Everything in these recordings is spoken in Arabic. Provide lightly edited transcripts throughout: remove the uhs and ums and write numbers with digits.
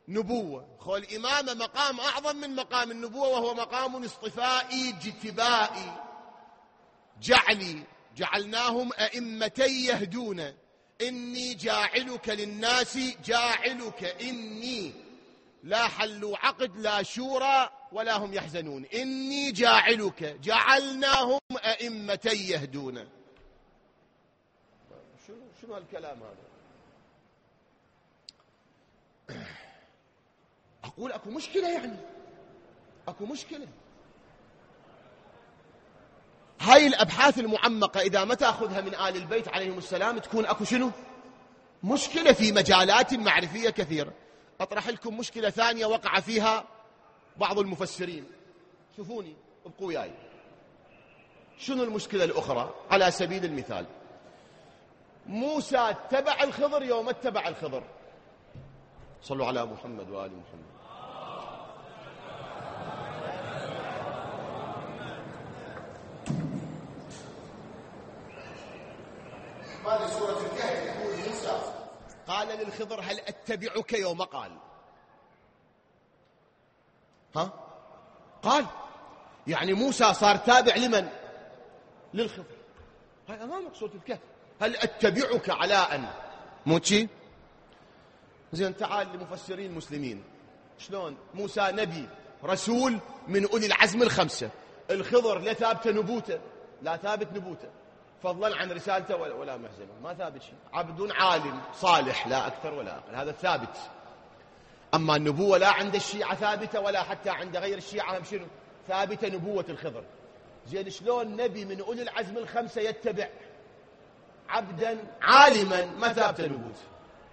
نبوة. خو الإمامة مقام أعظم من مقام النبوة، وهو مقام اصطفائي اجتبائي جعلي، جعلناهم أئمتي يهدون. إني جاعلك للناس، جاعلك إني، لا حل عقد لا شورى ولا هم يحزنون. إني جاعلك، جعلناهم أئمتي يهدون. شنو هالكلام هذا؟ أقول أكو مشكلة، يعني أكو مشكلة. هاي الأبحاث المعمقة إذا ما تأخذها من آل البيت عليهم السلام تكون أكو شنو؟ مشكلة في مجالات معرفية كثيرة. أطرح لكم مشكلة ثانية وقع فيها بعض المفسرين. شوفوني، ابقوا وياي. شنو المشكلة الأخرى؟ على سبيل المثال، موسى اتبع الخضر يوم اتبع الخضر. صلوا على محمد وآل محمد. هذه سورة الكهف. يقول موسى قال للخضر هل أتبعك يوم قال. قال يعني موسى صار تابع لمن؟ للخضر. هاي أمامك سورة الكهف. هل أتبعك على أن موتشي. زين، تعال لمفسرين المسلمين. شلون موسى نبي رسول من أولي العزم الخمسة، الخضر لا ثابت نبوته، لا ثابت نبوته فضلا عن رسالته ولا محزنه، ما ثابت شيء. عبد عالم صالح لا أكثر ولا أقل، هذا ثابت. أما النبوة لا عند الشيعة ثابتة ولا حتى عند غير الشيعة هم شنو ثابتة نبوة الخضر. زين، شلون نبي من أولي العزم الخمسة يتبع عبدا عالما ما ثابت نبوته؟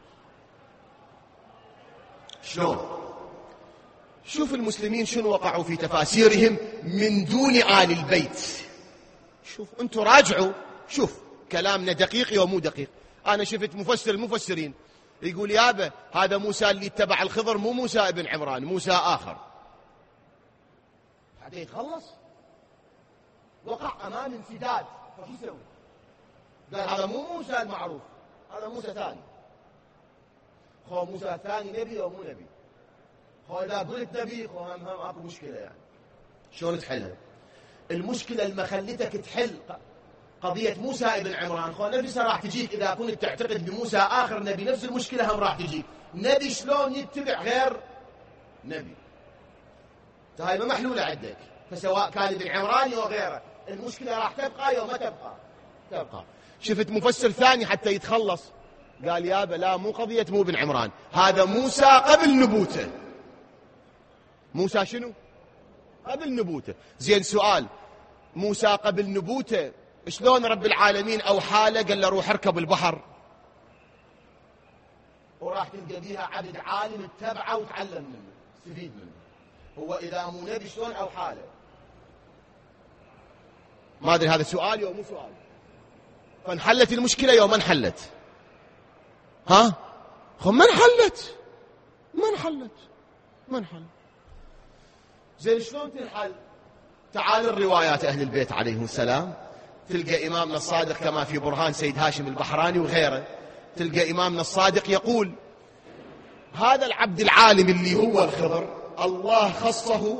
شلون؟ شوف المسلمين شنو وقعوا في تفاسيرهم من دون آل البيت. شوف أنتوا راجعوا، شوف كلامنا دقيق ومو دقيق. أنا شفت مفسر المفسرين يقول يابا هذا موسى اللي اتبع الخضر مو موسى ابن عمران، موسى آخر. حتى يتخلص وقع أمام انسداد، فشو يسوي؟ قال هذا مو موسى المعروف، هذا موسى ثاني. خو موسى ثاني نبي ومو نبي. خو إذا قلت نبي خو هم أكو مشكلة. يعني شلون تحلها المشكلة اللي ما خلتك تحل قضية موسى ابن عمران؟ خو نفسها راح تجيك إذا كنت تعتقد بموسى آخر نبي، نفس المشكلة هم راح تجيك. نبي شلون يتبع غير نبي؟ هاي ما محلولة عندك. فسواء كان ابن عمران أو غيره المشكلة راح تبقى أو ما تبقى. شفت مفسر ثاني حتى يتخلص قال يابا لا مو قضية مو ابن عمران، هذا موسى قبل نبوته. موسى شنو؟ قبل نبوته. زين سؤال، موسى قبل نبوته شلون رب العالمين أوحى له قال له روح اركب البحر وراح تلقى بيها عبد عالم اتبعه وتعلم منه استفيد منه؟ هو إذا مو نبي شلون أوحى له؟ ما أدري هذا سؤالي أو مو سؤالي. فانحلت المشكلة يوم ما انحلت. ما انحلت. زين شلون تنحل؟ تعال الروايات أهل البيت عليهم السلام، تلقى إمامنا الصادق كما في برهان سيد هاشم البحراني وغيره، تلقى إمامنا الصادق يقول هذا العبد العالم اللي هو الخضر الله خصه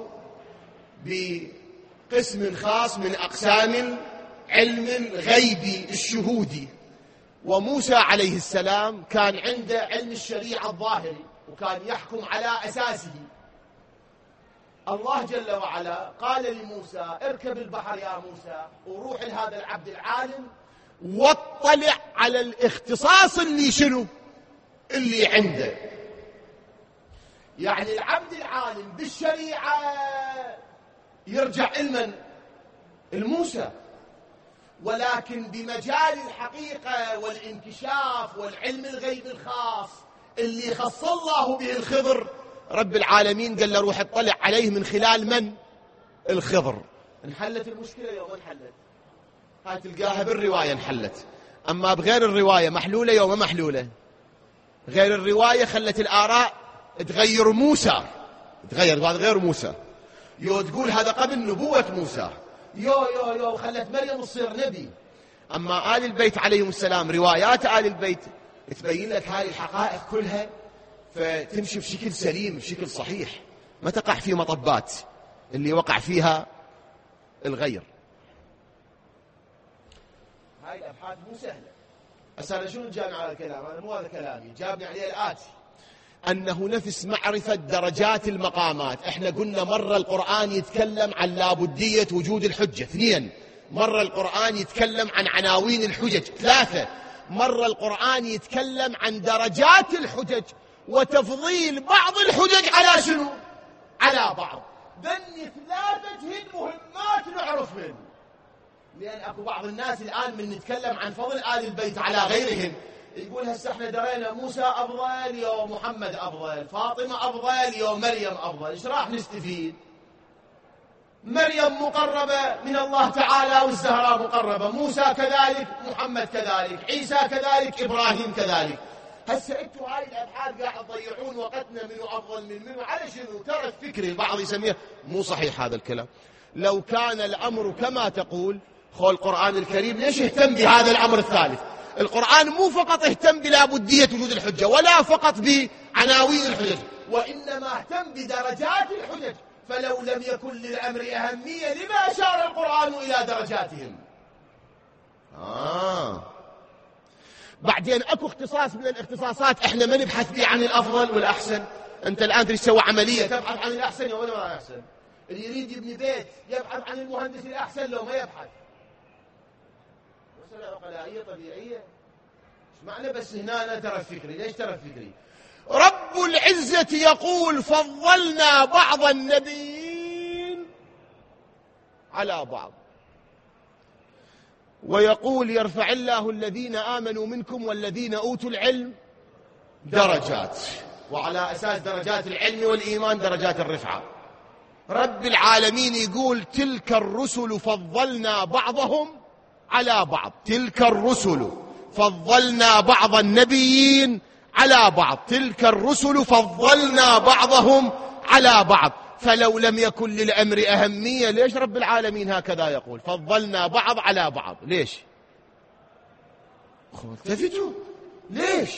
بقسم خاص من أقسام علم الغيب الشهودي، وموسى عليه السلام كان عنده علم الشريعة الظاهري وكان يحكم على أساسه. الله جل وعلا قال لموسى اركب البحر يا موسى وروح لهذا العبد العالم واطلع على الاختصاص اللي شنو اللي عنده. يعني العبد العالم بالشريعة يرجع لمن؟ الموسى، ولكن بمجال الحقيقة والانكشاف والعلم الغيب الخاص اللي خص الله به الخضر رب العالمين قال له روح اطلع عليه من خلال من؟ الخضر. انحلت المشكلة يوم انحلت. هاي تلقاها بالرواية انحلت. أما بغير الرواية محلولة يوم محلولة. غير الرواية خلت الآراء تغير موسى، تغير هذا غير موسى. تقول هذا قبل نبوة موسى، خلت مريم تصير نبي. أما آل البيت عليهم السلام روايات آل البيت تبين لك هاي الحقائق كلها فتمشي بشكل سليم بشكل صحيح، ما تقع في مطبات اللي وقع فيها الغير. هاي الأبحاث مو سهلة. أنا شنو جاني على الكلام؟ أنا مو هذا كلامي، جابني عليه الآتي: أنه نفس معرفة درجات المقامات. إحنا قلنا مرة القرآن يتكلم عن لابدية وجود الحجة، 2، مرة القرآن يتكلم عن عناوين الحجج، 3، مرة القرآن يتكلم عن درجات الحجج وتفضيل بعض الحجج على شنو؟ على بعض. ذني 3 هن مهمات نعرف منه، لأن أكو بعض الناس الآن من نتكلم عن فضل آل البيت على غيرهم يقول هسه احنا درينا موسى أفضل يا محمد أفضل، فاطمة أفضل يا مريم أفضل. إيش راح نستفيد؟ مريم مقربة من الله تعالى والزهراء مقربة، موسى كذلك، محمد كذلك، عيسى كذلك، إبراهيم كذلك. هسه انتوا هاي الأبحاث قاعد تضيعون وقتنا، منو أفضل من منو على شنو؟ ترى الفكري البعض يسميه مو صحيح هذا الكلام. لو كان الأمر كما تقول خو القرآن الكريم ليش اهتم بهذا الأمر الثالث؟ القرآن مو فقط اهتم بلابدية وجود الحجة ولا فقط بعناوين الحجج، وإنما اهتم بدرجات الحجج. فلو لم يكن للأمر أهمية لما أشار القرآن إلى درجاتهم؟ بعدين أكو اختصاص من الاختصاصات احنا ما نبحث به عن الأفضل والأحسن. أنت الآن تريد تسوي عملية تبحث عن الأحسن ولا ما الأحسن؟ اللي يريد يبني بيت يبحث عن المهندس الأحسن لو ما يبحث؟ مسألة عقلائية طبيعية. ايش معنى بس هنا أنا ترى فكري؟ ليش ترى فكري؟ رب العزة يقول فضلنا بعض النبيين على بعض، ويقول يرفع الله الذين آمنوا منكم والذين أوتوا العلم درجات، وعلى أساس درجات العلم والإيمان درجات الرفعة. رب العالمين يقول تلك الرسل فضلنا بعضهم على بعض، تلك الرسل فضلنا بعض النبيين على بعض، تلك الرسل فضلنا بعضهم على بعض. فلو لم يكن للأمر أهمية ليش رب العالمين هكذا يقول فضلنا بعض على بعض؟ ليش؟ التفتوا ليش؟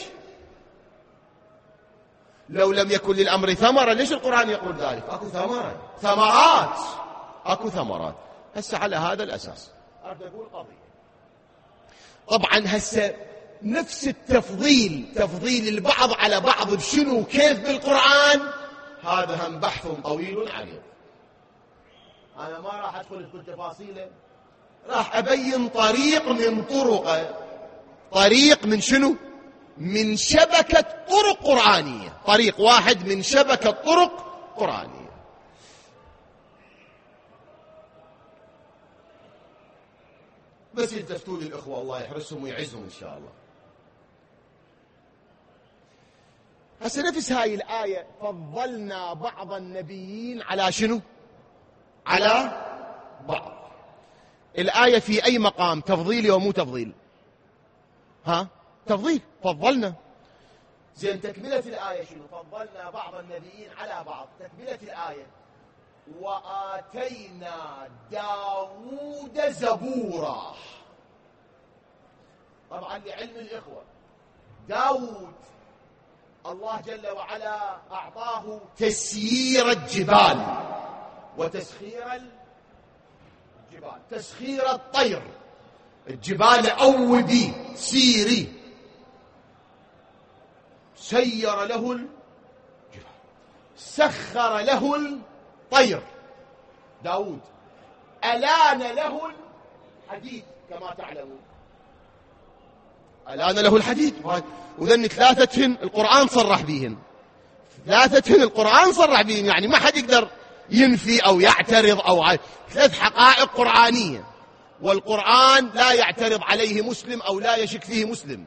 لو لم يكن للأمر ثمرة ليش القرآن يقول ذلك؟ أكو ثمرات، أكو ثمرات. هسه على هذا الأساس أريد أقول قضية. طبعا هسه نفس التفضيل، تفضيل البعض على بعض بشنو كيف بالقرآن، هذا هم بحث طويل عريض. أنا ما راح أدخل في تفاصيله، راح أبين طريق من طرقه، طريق من شنو؟ من شبكة طرق قرآنية، طريق واحد من شبكة طرق قرآنية. بس يلتفتوا لي الأخوة الله يحرسهم ويعزهم إن شاء الله. هسه نفس هاي الآية فضلنا بعض النبيين على شنو؟ على بعض. الآية في أي مقام تفضيل ومو تفضيل؟ تفضيل، فضلنا. زين تكملة الآية شنو؟ فضلنا بعض النبيين على بعض. تكملة الآية وآتينا داود زبورا. طبعا لعلم الإخوة داود الله جل وعلا أعطاه تسيير الجبال وتسخير الجبال، تسخير الطير، الجبال أوبي سيري، سير له الجبال، سخر له الطير. داود ألان له الحديد كما تعلمون، ألان له الحديد. وذن 3 القرآن صرح بيهن، 3 القرآن صرح بيهن، يعني ما حد يقدر ينفي أو يعترض أو 3 حقائق قرآنية، والقرآن لا يعترض عليه مسلم أو لا يشك فيه مسلم.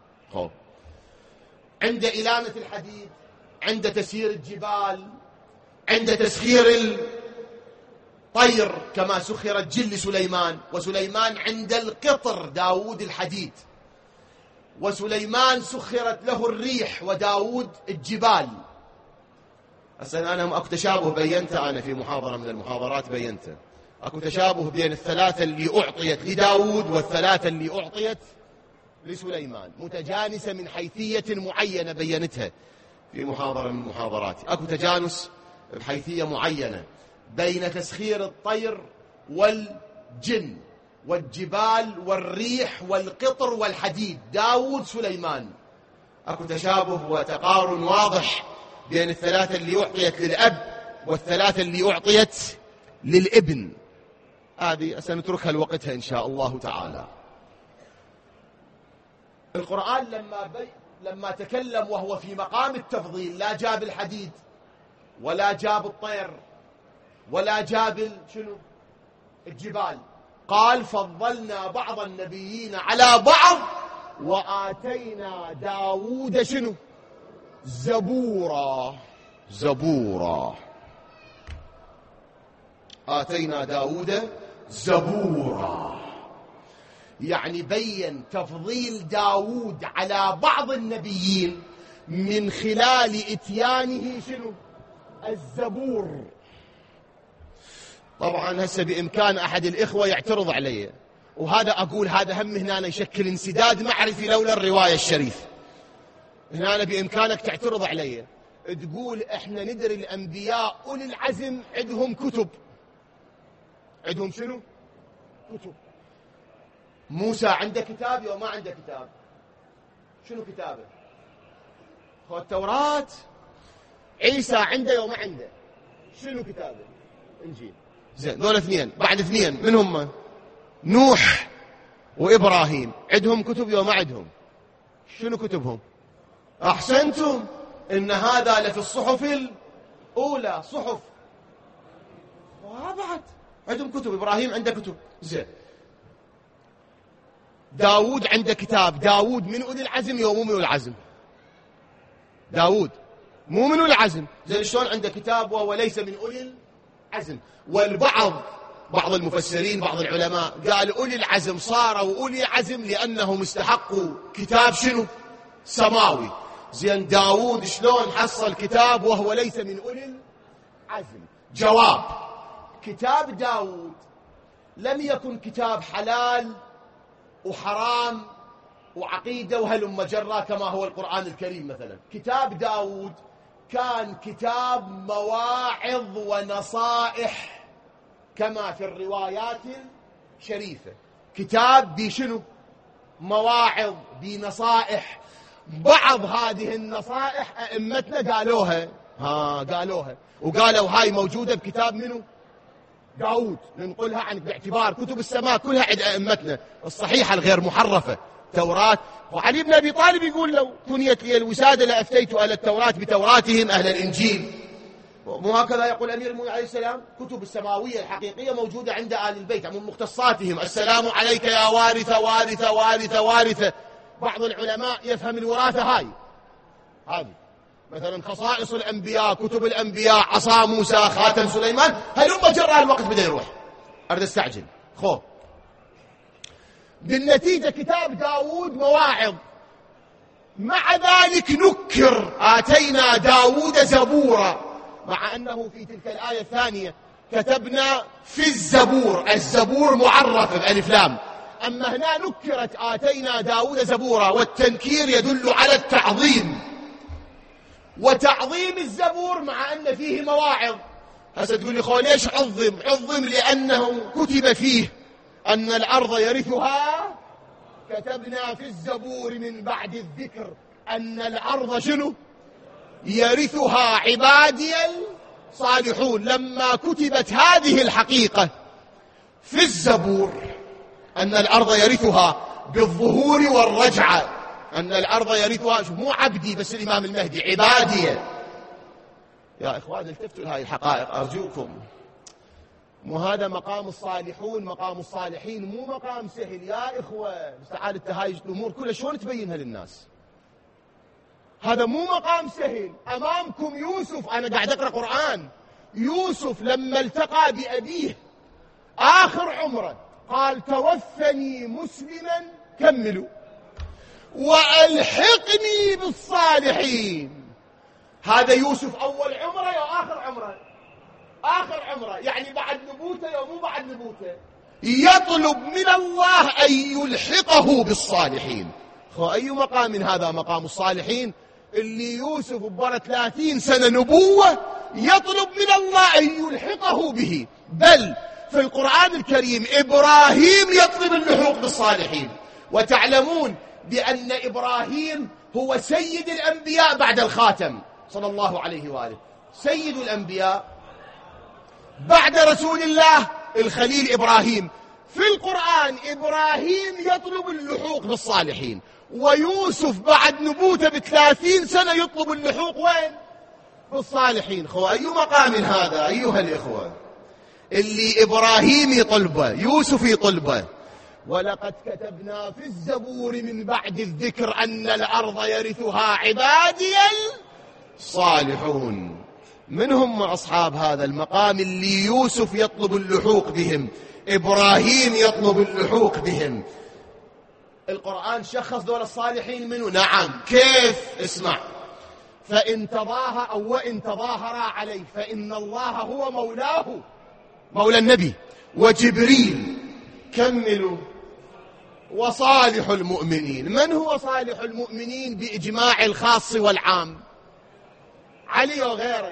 عند إلانة الحديد، عند تسيير الجبال، عند تسخير الطير كما سخر الجل سليمان، وسليمان عند القطر داود الحديد، وسليمان سخرت له الريح وداود الجبال. أصلا أنا أكو تشابه بينته، أنا في محاضرة من المحاضرات بينته، أكو تشابه بين ال3 اللي أعطيت لداود وال3 اللي أعطيت لسليمان، متجانسة من حيثية معينة بينتها. في محاضرة من محاضراتي أكو تجانس بحيثية معينة بين تسخير الطير والجن والجبال والريح والقطر والحديد، داود سليمان. أكو تشابه وتقارن واضح بين الثلاثة اللي أعطيت للأب والثلاثة اللي أعطيت للابن. هذه سنتركها لوقتها إن شاء الله تعالى. القرآن لما تكلم وهو في مقام التفضيل لا جاب الحديد ولا جاب الطير ولا جاب الجبال، قال فضلنا بعض النبيين على بعض وآتينا داود زبورا. آتينا داود زبورا، يعني بين تفضيل داود على بعض النبيين من خلال إتيانه الزبور. طبعا هسه بإمكان أحد الإخوة يعترض علي، وهذا أقول هذا هم هنا يشكل انسداد معرفي لولا الرواية الشريفة. هنا بإمكانك تعترض علي، تقول احنا ندري الأنبياء أولي العزم عندهم كتب. عندهم كتب. موسى عنده كتاب يوم ما عنده كتاب؟ شنو كتابه؟ هو التوراة. عيسى عنده يوم ما عنده؟ شنو كتابه؟ إنجيل. زين، دول اثنين. بعد اثنين من هم؟ نوح وإبراهيم، عندهم كتب يوم ما عندهم؟ شنو كتبهم؟ أحسنتم، إن هذا لفي الصحف الأولى، صحف. بعد عندهم كتب. إبراهيم عنده كتب. زين، داود عنده كتاب. داود من أولي العزم يوم مو من أولي العزم؟ داود مو من أولي العزم. زين، شلون عنده كتاب وهو ليس من أولي العزم؟ بعض المفسرين بعض العلماء قال أولي العزم صاروا أولي العزم لأنهم استحقوا كتاب سماوي. زين، داود شلون حصل كتاب وهو ليس من أولي العزم؟ جواب: كتاب داود لم يكن كتاب حلال وحرام وعقيدة وهلم جرى كما هو القرآن الكريم مثلا. كتاب داود كان كتاب مواعظ ونصائح كما في الروايات الشريفة. كتاب بشنو؟ مواعظ بنصائح. بعض هذه النصائح أئمتنا قالوها وقالوا هاي موجودة بكتاب منه؟ داود. ننقلها عنك باعتبار كتب السماء كلها عند أئمتنا الصحيحة الغير محرفة. توراة، وعلي بن أبي طالب يقول لو كنيت لي الوسادة لأفتيت أهل التوراة بتوراتهم أهل الإنجيل. مو هكذا يقول أمير المؤمنين عليه السلام؟ كتب السماوية الحقيقية موجودة عند آل البيت من مختصاتهم. السلام عليك يا وارث وارث وارث وارث. بعض العلماء يفهم الوراثة هذه مثلا خصائص الأنبياء، كتب الأنبياء، عصا موسى، خاتم سليمان. هلما جرى الوقت بدأ يروح، أريد أستعجل. بالنتيجة كتاب داود مواعظ. مع ذلك نكر آتينا داود زبورا، مع أنه في تلك الآية الثانية كتبنا في الزبور معرف بألف لام. أما هنا نكرت آتينا داود زبورا، والتنكير يدل على التعظيم وتعظيم الزبور مع أن فيه مواعظ. هسه تقول لي ليش عظم؟ لأنه كتب فيه أن الأرض يرثها. كتبنا في الزبور من بعد الذكر أن الأرض يرثها عبادي الصالحون. لما كتبت هذه الحقيقة في الزبور أن الأرض يرثها بالظهور والرجعة، أن الأرض يرثها مو عبدي بس الإمام المهدي، عبادي. يا إخوان التفتوا لهذه الحقائق أرجوكم. مو هذا مقام الصالحون؟ مقام الصالحين مو مقام سهل يا إخوة. تعال هاي الأمور كلها شلون تبينها للناس؟ هذا مو مقام سهل. أمامكم يوسف، أنا قاعد أقرأ قرآن. يوسف لما التقى بأبيه آخر عمره قال توفني مسلما، كملوا، وألحقني بالصالحين. هذا يوسف أول عمره يا آخر عمره؟ آخر عمره، يعني بعد نبوته يا مو بعد نبوته. يطلب من الله أن يلحقه بالصالحين. أي مقام من هذا مقام الصالحين؟ اللي يوسف ببرة 30 سنة نبوة يطلب من الله أن يلحقه به. بل في القرآن الكريم إبراهيم يطلب اللحوق بالصالحين. وتعلمون بأن إبراهيم هو سيد الأنبياء بعد الخاتم صلى الله عليه وآله، سيد الأنبياء بعد رسول الله الخليل إبراهيم. في القرآن إبراهيم يطلب اللحوق بالصالحين، ويوسف بعد نبوته ب30 سنة يطلب اللحوق وين؟ بالصالحين. أي مقام هذا أيها الإخوة؟ اللي إبراهيم يطلبه يوسف يطلبه. ولقد كتبنا في الزبور من بعد الذكر أن الأرض يرثها عبادي الصالحون. من هم أصحاب هذا المقام اللي يوسف يطلب اللحوق بهم، إبراهيم يطلب اللحوق بهم؟ القرآن شخص دول الصالحين منه. نعم. كيف؟ اسمع. فإن تظاهر أو وإن تظاهر عليه فإن الله هو مولاه، مولى النبي وجبريل. كملوا. وصالح المؤمنين. من هو صالح المؤمنين بإجماع الخاص والعام؟ علي وغيره.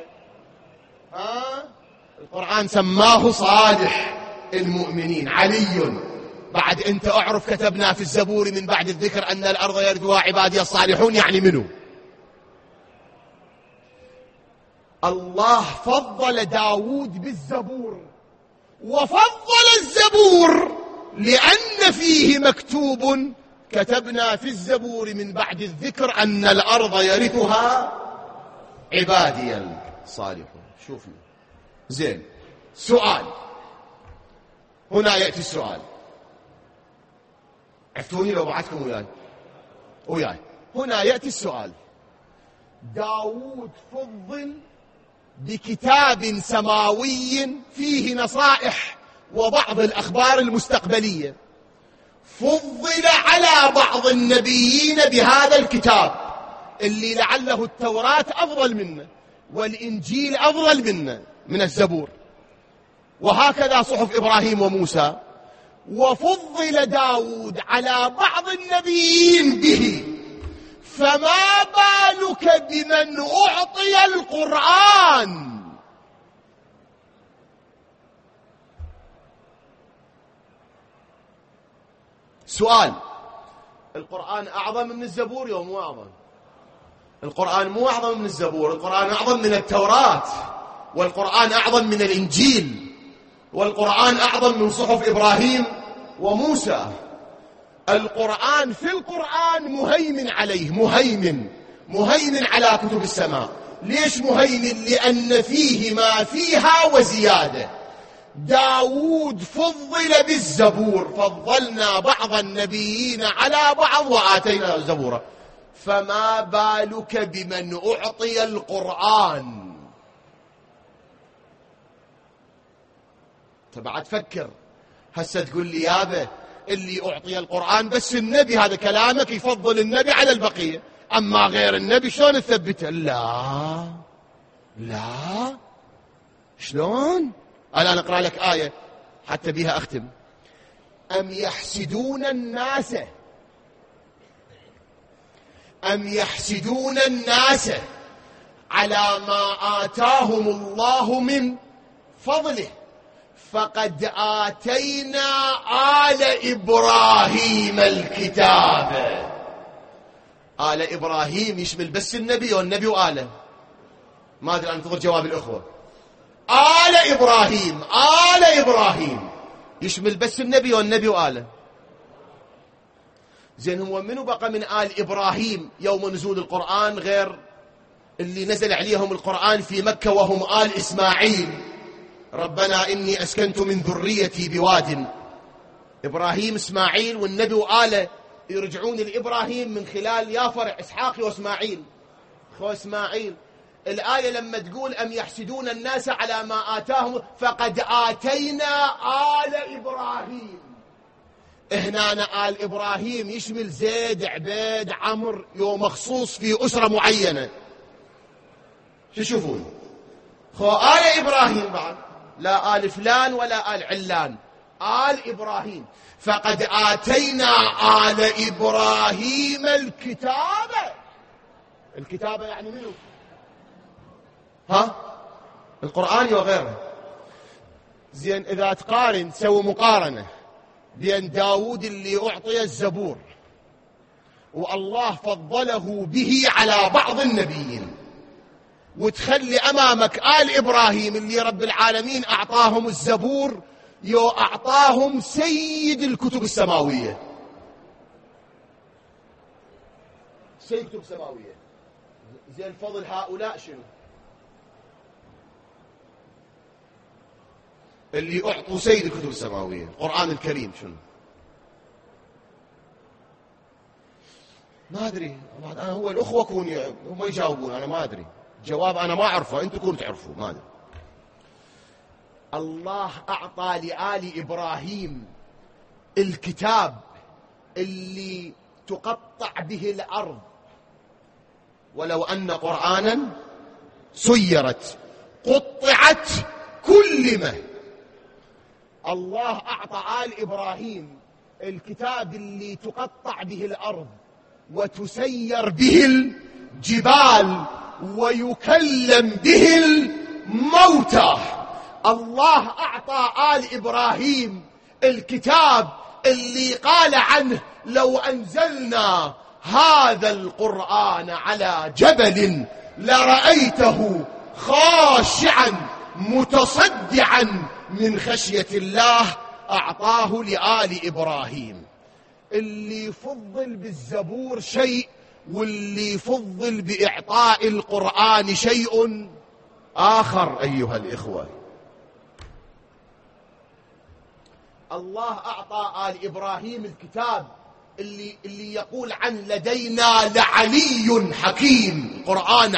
القرآن سماه صالح المؤمنين علي. بعد أنت أعرف كتبنا في الزبور من بعد الذكر أن الأرض يرثها عبادي الصالحون، يعني منه؟ الله فضل داود بالزبور، وفضل الزبور لأن فيه مكتوب كتبنا في الزبور من بعد الذكر أن الأرض يرثها عبادي الصالحون. شوفوا زين. سؤال، هنا يأتي السؤال. عفتوني لو بعتكم وياي. هنا يأتي السؤال. داود فضل بكتاب سماوي فيه نصائح وبعض الأخبار المستقبلية، فضل على بعض النبيين بهذا الكتاب اللي لعله التوراة أفضل منه والإنجيل أفضل منه من الزبور، وهكذا صحف إبراهيم وموسى. وفضل داود على بعض النبيين به، فما بالك بمن أعطي القرآن؟ سؤال. القرآن أعظم من الزبور يوم مو أعظم؟ القرآن مو أعظم من الزبور، القرآن أعظم من التوراة، والقرآن أعظم من الإنجيل، والقرآن أعظم من صحف إبراهيم وموسى. القرآن في القرآن مهيمن عليه، مهيمن على كتب السماء. ليش مهيمن؟ لأن فيه ما فيها وزيادة. داود فضل بالزبور، فضلنا بعض النبيين على بعض وآتينا الزبور، فما بالك بمن أعطي القرآن؟ تبعد فكر. هسه تقول لي يابا اللي أعطي القرآن بس النبي، هذا كلامك يفضل النبي على البقية، أما غير النبي شلون تثبته؟ لا شلون؟ الآن أقرأ لك آية حتى بها أختم. أم يحسدون الناس على ما آتاهم الله من فضله فقد آتينا آل إبراهيم الكتاب. آل إبراهيم يشمل بس النبي والنبي وآله؟ ما أدري، أنتظر جواب الأخوة. آل إبراهيم يشمل بس النبي والنبي وآله؟ زين، هو منو بقى من آل إبراهيم يوم نزول القرآن غير اللي نزل عليهم القرآن في مكة وهم آل إسماعيل؟ ربنا إني أسكنت من ذريتي بواد. إبراهيم إسماعيل والنبي وآله يرجعون لإبراهيم من خلال يا فرع إسحاق وإسماعيل. خو إسماعيل الآية لما تقول أم يحسدون الناس على ما آتاهم فقد آتينا آل إبراهيم، هنا آل إبراهيم يشمل زيد، عبيد، عمر، يوم مخصوص في أسرة معينة. شو تشوفون؟ خو آل إبراهيم بعد لا آل فلان ولا آل علان، آل إبراهيم. فقد آتينا آل إبراهيم الكتاب الكتابة يعني منو؟ ها؟ القرآن وغيره. زين إذا تقارن، تسوي مقارنة بين داود اللي أعطي الزبور والله فضله به على بعض النبيين، وتخلي أمامك آل إبراهيم اللي رب العالمين أعطاهم الزبور، أعطاهم سيد الكتب السماوية، سيد الكتب السماوية. زين فضل هؤلاء شنو؟ اللي أعطوا سيد الكتب السماوية القرآن الكريم شنو؟ ما أدري. أنا هو الأخوة كونوا هم يجاوبون، أنا ما أدري جواب، أنا ما أعرفه، أنتم كونوا تعرفوا، ما أدري. الله أعطى لآل إبراهيم الكتاب اللي تقطع به الأرض، ولو أن قرآنا سيرت قطعت كلمة. الله أعطى آل إبراهيم الكتاب اللي تقطع به الأرض وتسير به الجبال ويكلم به الموتى. الله أعطى آل إبراهيم الكتاب اللي قال عنه لو أنزلنا هذا القرآن على جبل لرأيته خاشعا متصدعا من خشية الله. أعطاه لآل إبراهيم. اللي يفضل بالزبور شيء، واللي يفضل بإعطاء القرآن شيء آخر. أيها الإخوة، الله أعطى آل إبراهيم الكتاب اللي يقول عن لدينا لعلي حكيم. القرآن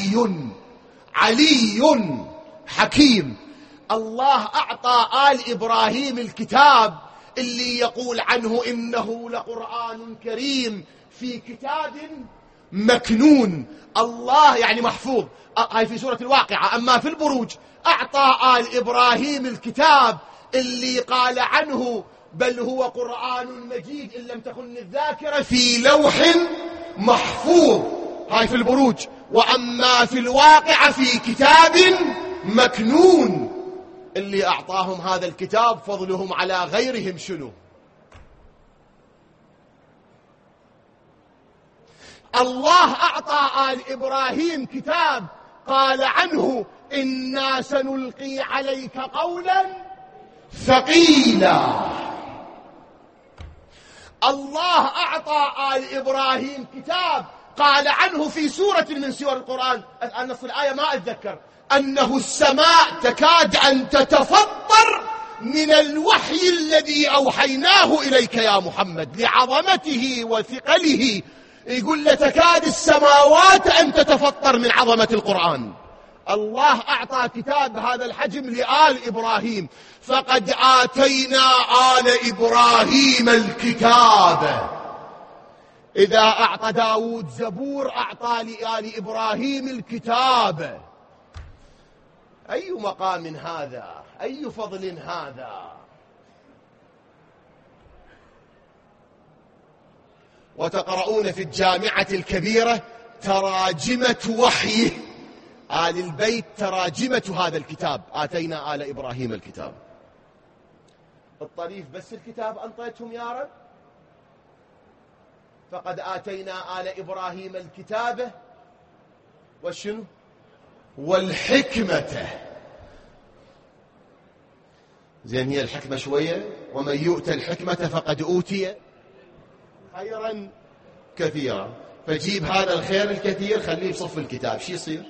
علي حكيم. الله أعطى آل إبراهيم الكتاب اللي يقول عنه إنه لقرآن كريم في كتاب مكنون. الله يعني محفوظ، هاي في سورة الواقعة. أما في البروج أعطى آل إبراهيم الكتاب اللي قال عنه بل هو قرآن مجيد إن لم تخن الذاكرة في لوح محفوظ، هاي في البروج. وأما في الواقعة في كتاب مكنون. اللي أعطاهم هذا الكتاب فضلهم على غيرهم شنو؟ الله أعطى آل إبراهيم كتاب قال عنه إنا سنلقي عليك قولا ثقيلا. الله أعطى آل إبراهيم كتاب قال عنه في سورة من سور القرآن، نص الآية ما أتذكر، أنه السماء تكاد أن تتفطر من الوحي الذي أوحيناه إليك يا محمد لعظمته وثقله. يقول لتكاد السماوات أن تتفطر من عظمة القرآن. الله أعطى كتاب هذا الحجم لآل إبراهيم. فقد آتينا آل إبراهيم الكتاب. إذا أعطى داود زبور أعطى لآل إبراهيم الكتاب. أي مقام هذا؟ أي فضل هذا؟ وتقرؤون في الجامعة الكبيرة تراجمة وحيه آل البيت، تراجمة هذا الكتاب. آتينا آل إبراهيم الكتاب. الطريف بس الكتاب أنطيتهم يا رب. فقد آتينا آل إبراهيم الكتاب والشنو؟ والحكمة. زين هي الحكمة شوية، ومن يؤت الحكمة فقد أوتي خيرا كثيرا. فجيب هذا الخير الكثير خليه بصف الكتاب، شو يصير؟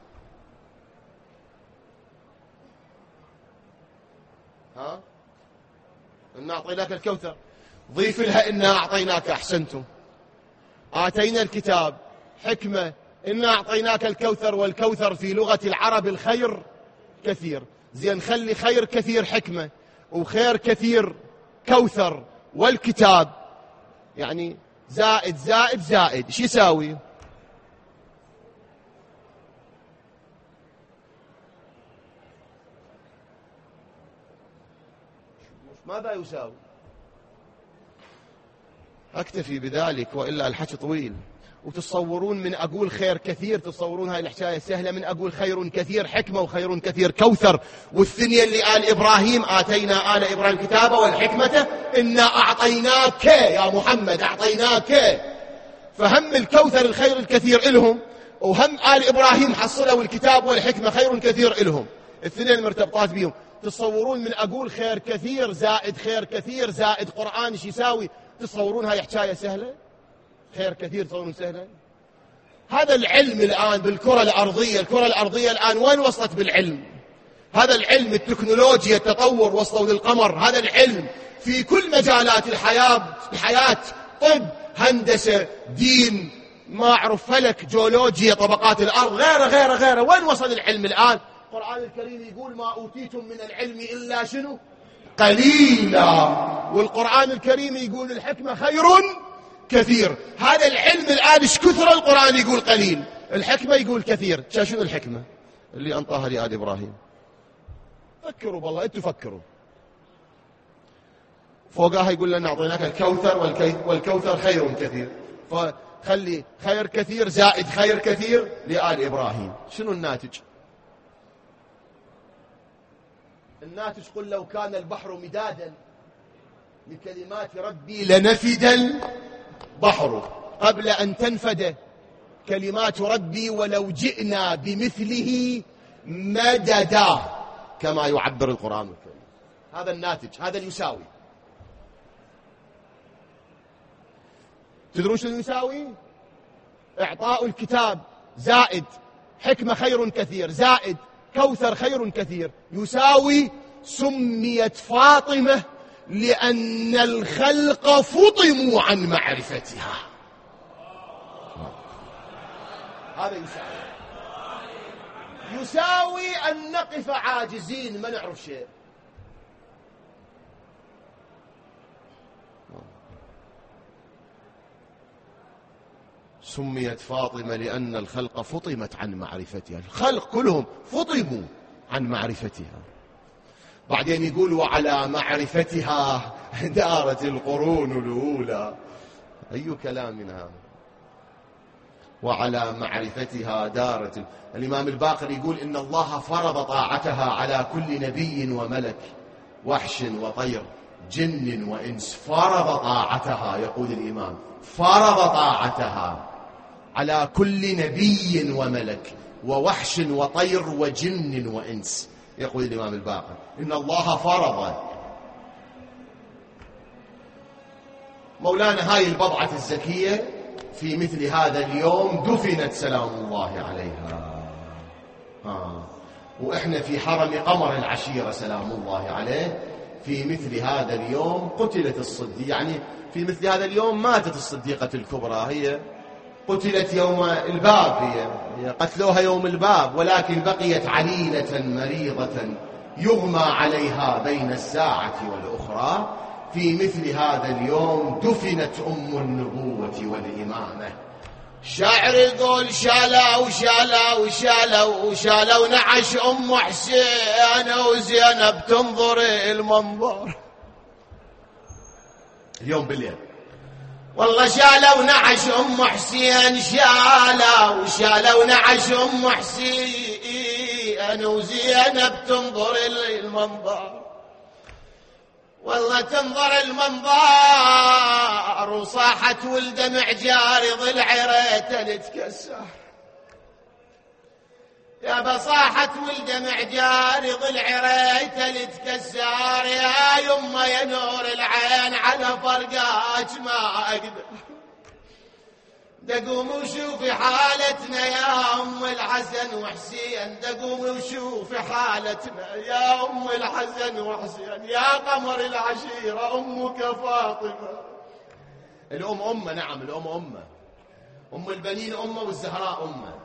ها؟ إنا أعطيناك الكوثر، ضيف لها إنا أعطيناك. أحسنتم. آتينا الكتاب، حكمة، إنا أعطيناك الكوثر. والكوثر في لغة العرب الخير كثير. زين خلي خير كثير حكمة، وخير كثير كوثر، والكتاب يعني زائد زائد زائد. شو يساوي؟ ماذا يساوي؟ أكتفي بذلك وإلا الحكي طويل. وتتصورون من أقول خير كثير تتصورون هاي الحكاية سهلة، من أقول خير كثير حكمة وخير كثير كوثر، والثنية اللي آل إبراهيم آتينا آل إبراهيم الكتاب والحكمة إنا أعطيناك يا محمد أعطيناك. فهم الكوثر الخير الكثير إلهم، وهم آل إبراهيم حصلوا الكتاب والحكمة خير كثير إلهم، الثنين المرتبطات بهم. تصورون من أقول خير كثير زائد خير كثير زائد قرآن شو يساوي؟ تصورون هاي حكاية سهلة؟ خير كثير تصورون سهلة؟ هذا العلم الآن بالكرة الأرضية، الكرة الأرضية الآن وين وصلت بالعلم؟ هذا العلم التكنولوجيا التطور، وصلوا للقمر. هذا العلم في كل مجالات الحياة، طب، هندسة، دين، ما أعرف، فلك، جيولوجيا، طبقات الأرض، غيره غيره غيره. وين وصل العلم الآن؟ القرآن الكريم يقول ما أوتيتم من العلم إلا شنو؟ قليلا. والقرآن الكريم يقول الحكمة خير كثير. هذا العلم الآن ايش كثر القرآن يقول قليل، الحكمة يقول كثير. شنو الحكمة اللي أنطاها لآل إبراهيم؟ فكروا بالله، أنتوا فكروا. فوقها يقول لنا أعطيناك الكوثر والكوثر خير كثير، فخلي خير كثير زائد خير كثير لآل إبراهيم. شنو الناتج؟ الناتج قل لو كان البحر مدادا لكلمات ربي لنفد البحر قبل أن تنفد كلمات ربي ولو جئنا بمثله مددا، كما يعبر القرآن الكريم. هذا الناتج، هذا يساوي. تدرون شنو يساوي؟ إعطاء الكتاب زائد حكمة خير كثير زائد كوثر خير كثير يساوي سميت فاطمة لأن الخلق فطموا عن معرفتها. هذا يساوي أن نقف عاجزين ما نعرف شيء. سميت فاطمة لأن الخلق فطمت عن معرفتها، الخلق كلهم فطموا عن معرفتها. بعدين يقول وعلى معرفتها دارت القرون الأولى. أي كلام هذا؟ وعلى معرفتها دارت. الإمام الباقر يقول إن الله فرض طاعتها على كل نبي وملك وحش وطير جن وإنس. فرض طاعتها، يقول الإمام، فرض طاعتها على كل نبي وملك ووحش وطير وجن وإنس. يقول الإمام الباقر إن الله فرض. مولانا هاي البضعة الزكية في مثل هذا اليوم دفنت سلام الله عليها. وإحنا في حرم قمر العشيرة سلام الله عليه في مثل هذا اليوم قتلت الصديقة، يعني في مثل هذا اليوم ماتت الصديقة الكبرى. هي قتلت يوم الباب، هي قتلوها يوم الباب، ولكن بقيت عليلة مريضة يغمى عليها بين الساعة والأخرى. في مثل هذا اليوم دفنت أم النبوة والإمامة. شاعر يقول شالوا نعش أم حسين وزينب تنظر المنظر. اليوم بالليل والله شالوا نعش أم حسين، شالوا نعش أم حسين وزينب تنظر المنظر. والله تنظر المنظر وصاحت ولد معجاري ضلع ريته نتكسر. يا بصاحت ولد معجاري ضلع ريته نتكسر. يا يما يا نور العين على فرقاك ما أقدر. دقوم وشوفي حالتنا يا أم الحسن وحسين، دقوم وشوفي حالتنا يا أم الحسن وحسين، يا قمر العشيرة أمك فاطمة. الأم أمة، نعم الأم أمة، أم البنين أمة والزهراء أمة.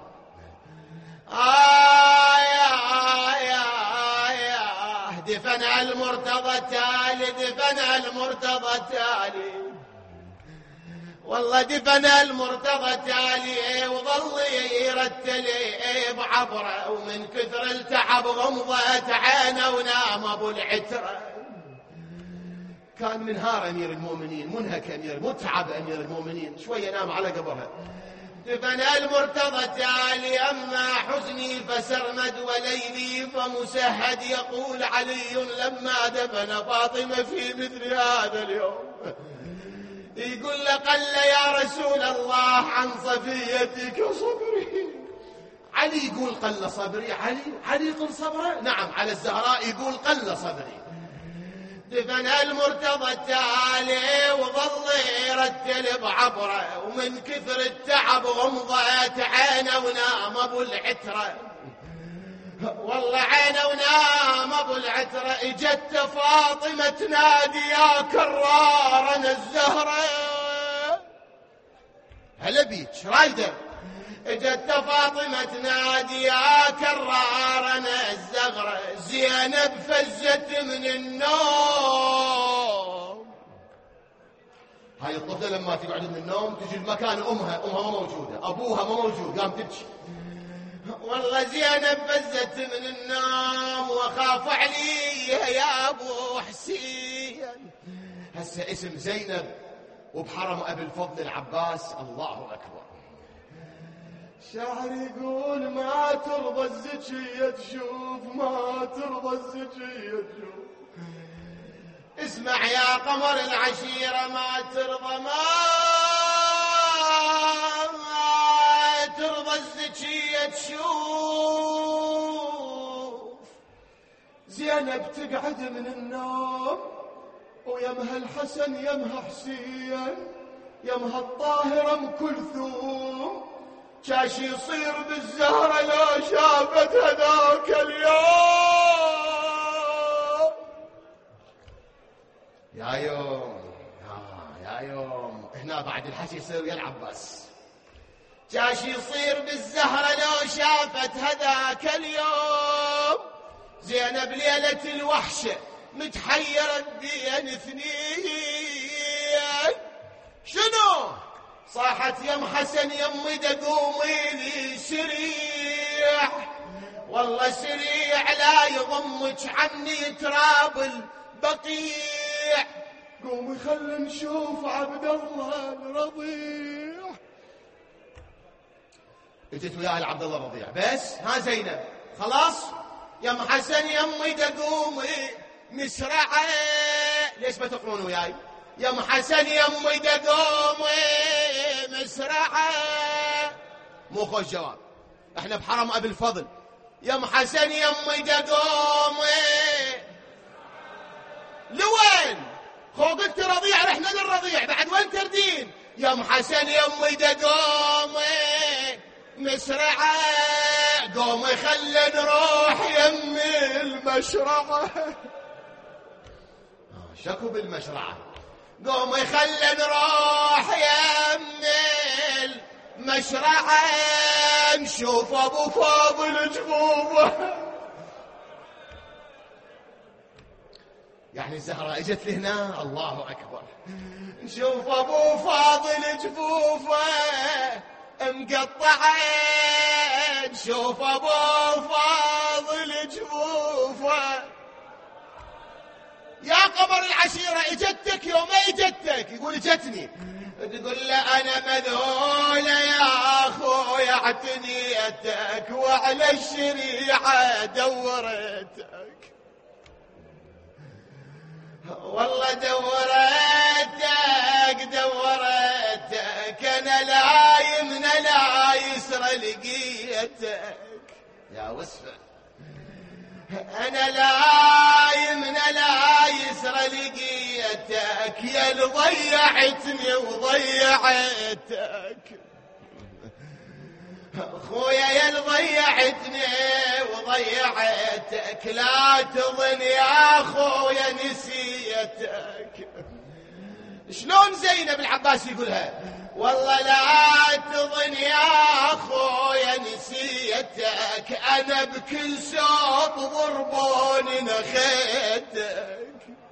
دفن المرتضى تالي، دفن المرتضى تالي، والله دفن المرتضى تالي وظل يرتلي بعبره، ومن كثر التعب غمضت عينه ونام ابو العتره. كان منهار امير المؤمنين، منهك امير، متعب امير المؤمنين، شويه نام على قبرها. دفن المرتضى التالي أما حزني فسرمد وليلي فمسهد يقول علي لما دفن فاطمة في مثل هذا اليوم يقول لقل يا رسول الله عن صفيتك صبري. علي يقول قل صبري، علي يقول صبره، نعم على الزهراء يقول قل صبري. دفن المرتضى التالي وظل يرتل بعبره ومن كثر التعب غمضت عينه ونام ابو العتره. والله عينه ونام ابو العتره. اجت فاطمه تنادي يا كرار انا الزهره. هلا بيك رايده. اجت فاطمه تنادي يا كرار انا الزهره. زينب فزت من النوم. هاي الطفله لما تقعد من النوم تجي المكان امها ما موجوده، ابوها ما موجود، قام تبكي. والله زينب فزت من النوم وخاف عليها يا ابو حسين. هسه اسم زينب وبحرم ابي الفضل العباس. الله اكبر. شاعر يقول ما ترضى الزكية تشوف، ما ترضى الزكية تشوف. اسمع يا قمر العشيرة ما ترضى، ما ترضى الزكية تشوف. زينب تقعد من النوم ويمها الحسن يمها حسين يمها الطاهرة ام كلثوم. كاش يصير بالزهرة لو شافت هذاك اليوم. يا يوم هنا بعد الحكي يصير يلعب بس. كاش يصير بالزهرة لو شافت هذاك اليوم. زينب ليلة الوحشة متحيرة بين اثنين. شنو؟ صاحت يم حسن يمي دقومي لي سريح. والله سريع لا يضمك عني تراب البقيع. قومي خل نشوف عبد الله الرضيع. اجت وياها عبد الله الرضيع بس. ها زينب خلاص يم حسن يمي دقومي مسرعه. ليش ما تقرون وياي؟ يم حسن يمي دقومي مسرعه. مو خوش جواب، احنا بحرم ابي الفضل. يم حسن يمي دقومي لوين؟ خو قلت رضيع رحنا للرضيع بعد وين تردين؟ يم حسن يمي دقومي مسرعه. قومي خلي نروح يمي المشرعه. شكو بالمشرعه. قومي خلي نروح يمي المشرعه نشوف ابو فاضل جفوفه. يعني الزهراء اجت لهنا. الله اكبر. نشوف ابو فاضل جفوفه مقطعه. نشوف ابو فاضل جفوفه. يا قمر العشيرة اجتك يوم ما اجتك؟ يقول اجتني. تقول له انا مذهولة يا اخويا اعتنيتك وعلى الشريعة دورتك. والله دورتك انا لا يمنى لا يسرى لقيتك. يا وسفة انا لا يمنى لا يسرى لقيتك يا اللي ضيعتني وضيعتك. اخويا يا اللي ضيعتني وضيعتك لا تظن يا اخويا نسيتك. شلون زينب العباس يقولها؟ والله لا تظن يا اخويا نسيتك انا بكل صوت ضربوني نخيتك.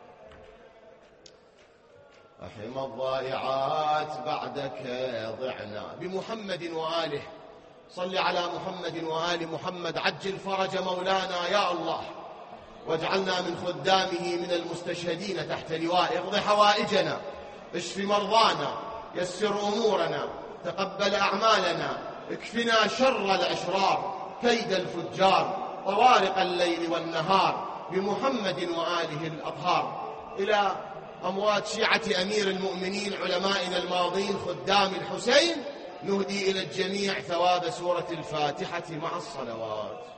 رحم الضائعات بعدك ضعنا بمحمد وآله. صل على محمد وآل محمد. عجل فرج مولانا يا الله واجعلنا من خدامه من المستشهدين تحت لواء. اقض حوائجنا اشف مرضانا يسر أمورنا تقبل أعمالنا، اكفنا شر الأشرار، كيد الفجار، طوارق الليل والنهار، بمحمد وآله الأطهار. إلى أموات شيعة أمير المؤمنين علمائنا الماضين خدام الحسين، نهدي إلى الجميع ثواب سورة الفاتحة مع الصلوات.